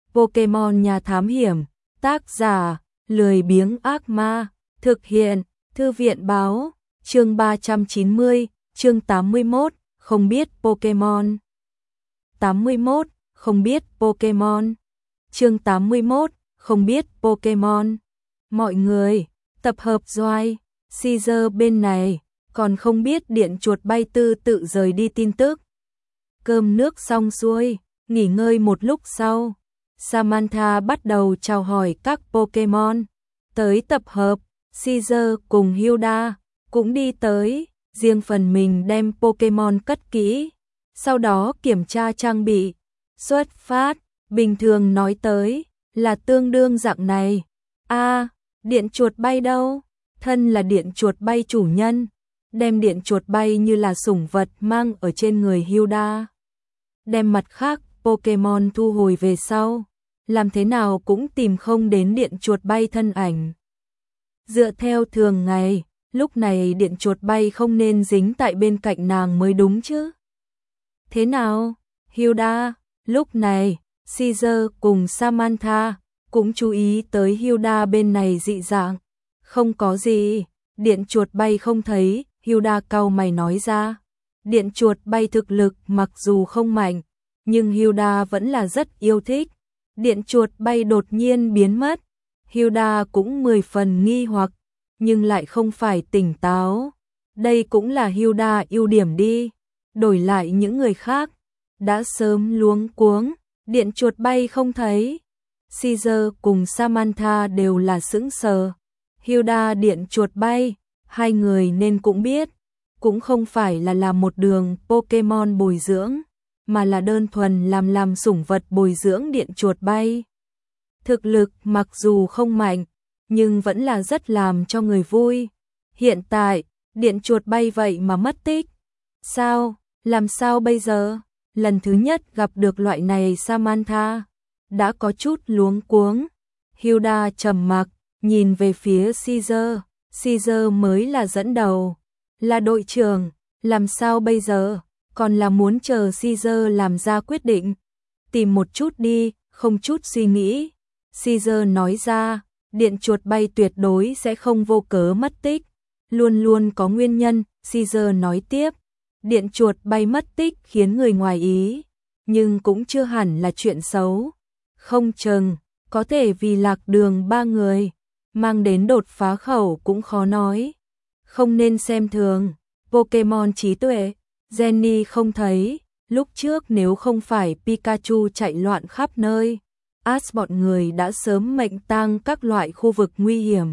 Pokemon nhà thám hiểm, tác giả, lười biếng ác ma, thực hiện, thư viện báo, chương 390, chương 81, không biết Pokemon. 81, không biết Pokemon. Chương 81, không biết Pokemon. Mọi người, tập hợp Doai, Caesar bên này, còn không biết điện chuột bay tư tự rời đi tin tức. Cơm nước xong xuôi, nghỉ ngơi một lúc sau, Samantha bắt đầu chào hỏi các Pokemon. Tới tập hợp, Caesar cùng Hilda cũng đi tới, riêng phần mình đem Pokemon cất kỹ, sau đó kiểm tra trang bị. Xuất phát, bình thường nói tới, là tương đương dạng này. Điện chuột bay đâu? Thân là điện chuột bay chủ nhân, đem điện chuột bay như là sủng vật mang ở trên người Hilda. Đem mặt khác Pokemon thu hồi về sau, làm thế nào cũng tìm không đến điện chuột bay thân ảnh. Dựa theo thường ngày, lúc này điện chuột bay không nên dính tại bên cạnh nàng mới đúng chứ. Thế nào, Hilda? Lúc này, Caesar cùng Samantha cũng chú ý tới Hilda bên này dị dạng. Không có gì, điện chuột bay không thấy, Hilda cau mày nói ra. Điện chuột bay thực lực mặc dù không mạnh, nhưng Hilda vẫn là rất yêu thích. Điện chuột bay đột nhiên biến mất, Hilda cũng 10 phần nghi hoặc, nhưng lại không phải tỉnh táo. Đây cũng là Hilda ưu điểm đi. Đổi lại những người khác, đã sớm luống cuống, điện chuột bay không thấy. Caesar cùng Samantha đều là sững sờ. Hilda điện chuột bay, hai người nên cũng biết, cũng không phải là làm một đường Pokemon bồi dưỡng, mà là đơn thuần làm sủng vật bồi dưỡng điện chuột bay. Thực lực mặc dù không mạnh, nhưng vẫn là rất làm cho người vui. Hiện tại, điện chuột bay vậy mà mất tích. Sao? Làm sao bây giờ? Lần thứ nhất gặp được loại này Samantha đã có chút luống cuống. Hilda trầm mặc, nhìn về phía Caesar. Caesar mới là dẫn đầu, là đội trưởng, làm sao bây giờ? Còn là muốn chờ Caesar làm ra quyết định. Tìm một chút đi, không chút suy nghĩ. Caesar nói ra, điện chuột bay tuyệt đối sẽ không vô cớ mất tích, luôn luôn có nguyên nhân. Caesar nói tiếp, điện chuột bay mất tích khiến người ngoài ý, nhưng cũng chưa hẳn là chuyện xấu. Không chừng, có thể vì lạc đường ba người, mang đến đột phá khẩu cũng khó nói. Không nên xem thường, Pokemon trí tuệ, Jenny không thấy, lúc trước nếu không phải Pikachu chạy loạn khắp nơi, Ash bọn người đã sớm mệnh tang các loại khu vực nguy hiểm.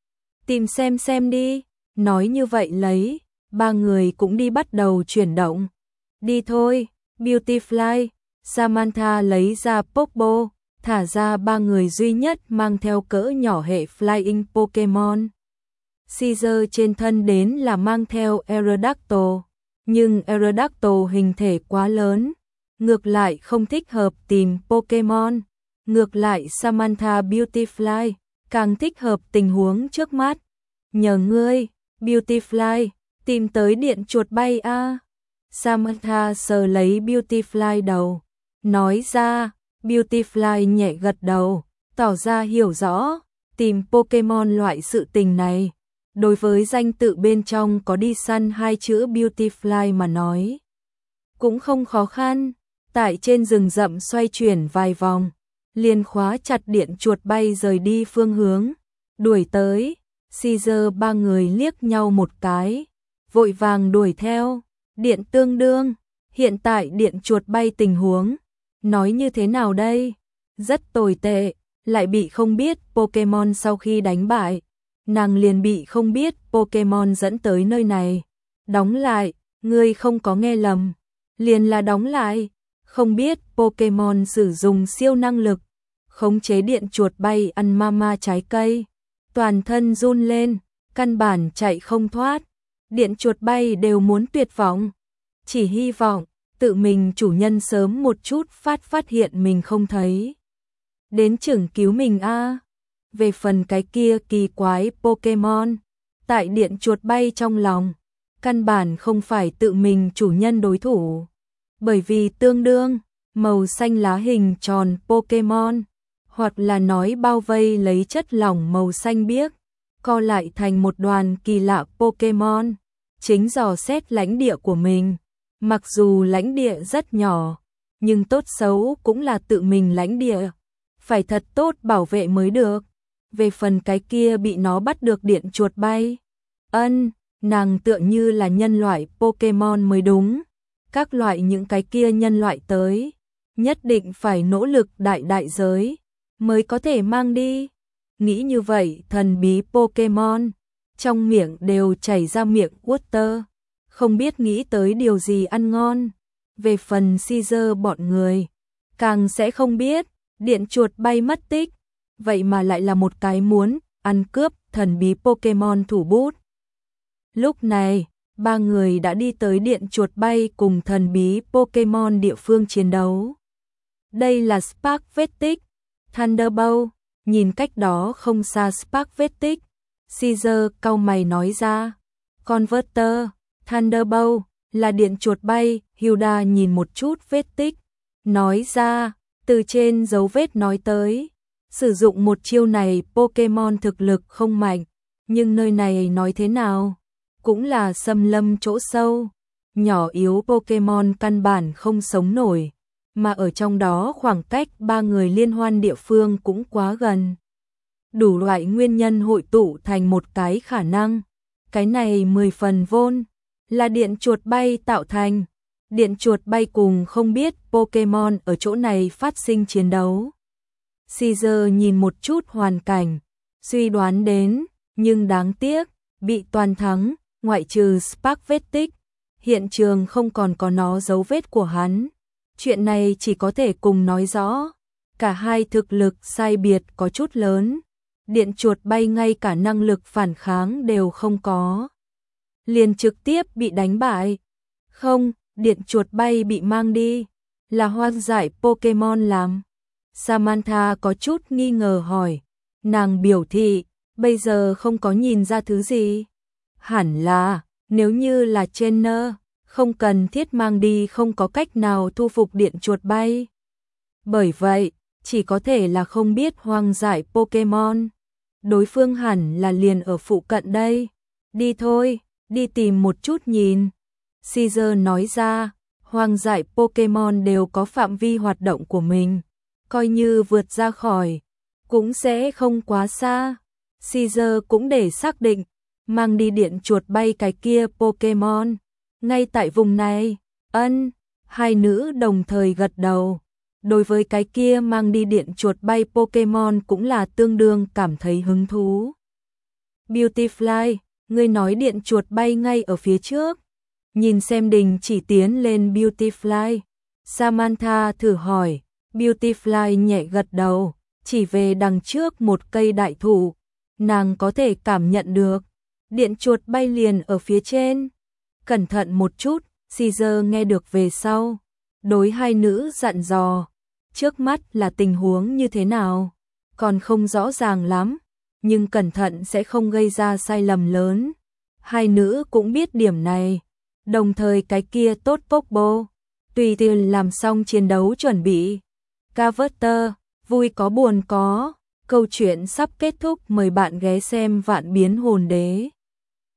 Tìm xem đi, nói như vậy lấy, ba người cũng đi bắt đầu chuyển động. Đi thôi, Beautifly, Samantha lấy ra Pokeball, thả ra ba người duy nhất mang theo cỡ nhỏ hệ Flying Pokemon. Caesar trên thân đến là mang theo Aerodactyl, nhưng Aerodactyl hình thể quá lớn, ngược lại không thích hợp tìm Pokemon. Ngược lại Samantha Beautifly càng thích hợp tình huống trước mắt. Nhờ ngươi, Beautifly, tìm tới điện chuột bay a. Samantha sờ lấy Beautifly đầu, nói ra. Beautifly nhẹ gật đầu, tỏ ra hiểu rõ, tìm Pokemon loại sự tình này. Đối với danh tự bên trong có đi săn hai chữ Beautifly mà nói, cũng không khó khăn. Tại trên rừng rậm xoay chuyển vài vòng, liền khóa chặt điện chuột bay rời đi phương hướng, đuổi tới. Caesar ba người liếc nhau một cái, vội vàng đuổi theo. Điện tương đương, hiện tại điện chuột bay tình huống, nói như thế nào đây? Rất tồi tệ, lại bị không biết Pokemon sau khi đánh bại, nàng liền bị không biết Pokemon dẫn tới nơi này. Đóng lại, ngươi không có nghe lầm, liền là đóng lại. Không biết Pokemon sử dụng siêu năng lực, khống chế điện chuột bay ăn mama trái cây, toàn thân run lên, căn bản chạy không thoát. Điện chuột bay đều muốn tuyệt vọng, chỉ hy vọng tự mình chủ nhân sớm một chút phát hiện mình không thấy, đến chừng cứu mình a. Về phần cái kia kỳ quái Pokemon, tại điện chuột bay trong lòng, căn bản không phải tự mình chủ nhân đối thủ, bởi vì tương đương màu xanh lá hình tròn Pokemon, hoặc là nói bao vây lấy chất lỏng màu xanh biếc, co lại thành một đoàn kỳ lạ Pokemon, chính dò xét lãnh địa của mình. Mặc dù lãnh địa rất nhỏ, nhưng tốt xấu cũng là tự mình lãnh địa, phải thật tốt bảo vệ mới được. Về phần cái kia bị nó bắt được điện chuột bay, nàng tựa như là nhân loại Pokemon mới đúng. Các loại những cái kia nhân loại tới, nhất định phải nỗ lực đại giới mới có thể mang đi. Nghĩ như vậy, thần bí Pokemon trong miệng đều chảy ra miệng water, không biết nghĩ tới điều gì ăn ngon. Về phần Caesar bọn người, càng sẽ không biết, điện chuột bay mất tích, vậy mà lại là một cái muốn ăn cướp thần bí Pokemon thủ bút. Lúc này, ba người đã đi tới điện chuột bay cùng thần bí Pokemon địa phương chiến đấu. Đây là Spark vết tích, Thunderbolt, nhìn cách đó không xa Spark vết tích. Caesar cau mày nói ra, Converter, Thunderbolt, là điện chuột bay. Hilda nhìn một chút vết tích, nói ra, từ trên dấu vết nói tới. Sử dụng một chiêu này Pokemon thực lực không mạnh, nhưng nơi này nói thế nào, cũng là xâm lâm chỗ sâu, nhỏ yếu Pokemon căn bản không sống nổi, mà ở trong đó khoảng cách ba người liên hoan địa phương cũng quá gần. Đủ loại nguyên nhân hội tụ thành một cái khả năng, cái này 10 phần vốn là điện chuột bay tạo thành. Điện chuột bay cùng không biết Pokemon ở chỗ này phát sinh chiến đấu. Caesar nhìn một chút hoàn cảnh, suy đoán đến, nhưng đáng tiếc, bị toàn thắng, ngoại trừ Spark vết tích, hiện trường không còn có nó dấu vết của hắn. Chuyện này chỉ có thể cùng nói rõ, cả hai thực lực sai biệt có chút lớn. Điện chuột bay ngay cả năng lực phản kháng đều không có, liền trực tiếp bị đánh bại. Không, điện chuột bay bị mang đi, là hoang dại Pokemon làm. Samantha có chút nghi ngờ hỏi, nàng biểu thị, bây giờ không có nhìn ra thứ gì. Hẳn là, nếu như là trainer, không cần thiết mang đi, không có cách nào thu phục điện chuột bay. Bởi vậy, chỉ có thể là không biết hoang dại Pokemon. Đối phương hẳn là liền ở phụ cận đây. Đi thôi, đi tìm một chút nhìn. Caesar nói ra, hoang dại Pokemon đều có phạm vi hoạt động của mình, coi như vượt ra khỏi, cũng sẽ không quá xa. Caesar cũng để xác định, mang đi điện chuột bay cái kia Pokemon, ngay tại vùng này. Hai nữ đồng thời gật đầu. Đối với cái kia mang đi điện chuột bay Pokemon cũng là tương đương cảm thấy hứng thú. Beautyfly, ngươi nói điện chuột bay ngay ở phía trước. Nhìn xem đình chỉ tiến lên Beautyfly. Samantha thử hỏi. Beautyfly nhẹ gật đầu, chỉ về đằng trước một cây đại thụ. Nàng có thể cảm nhận được, điện chuột bay liền ở phía trên. Cẩn thận một chút, Caesar nghe được về sau. Đối hai nữ dặn dò, trước mắt là tình huống như thế nào, còn không rõ ràng lắm, nhưng cẩn thận sẽ không gây ra sai lầm lớn. Hai nữ cũng biết điểm này, đồng thời cái kia tốt Pokeball, tùy tiện làm xong chiến đấu chuẩn bị. Carver, vui có buồn có, câu chuyện sắp kết thúc, mời bạn ghé xem Vạn Biến Hồn Đế.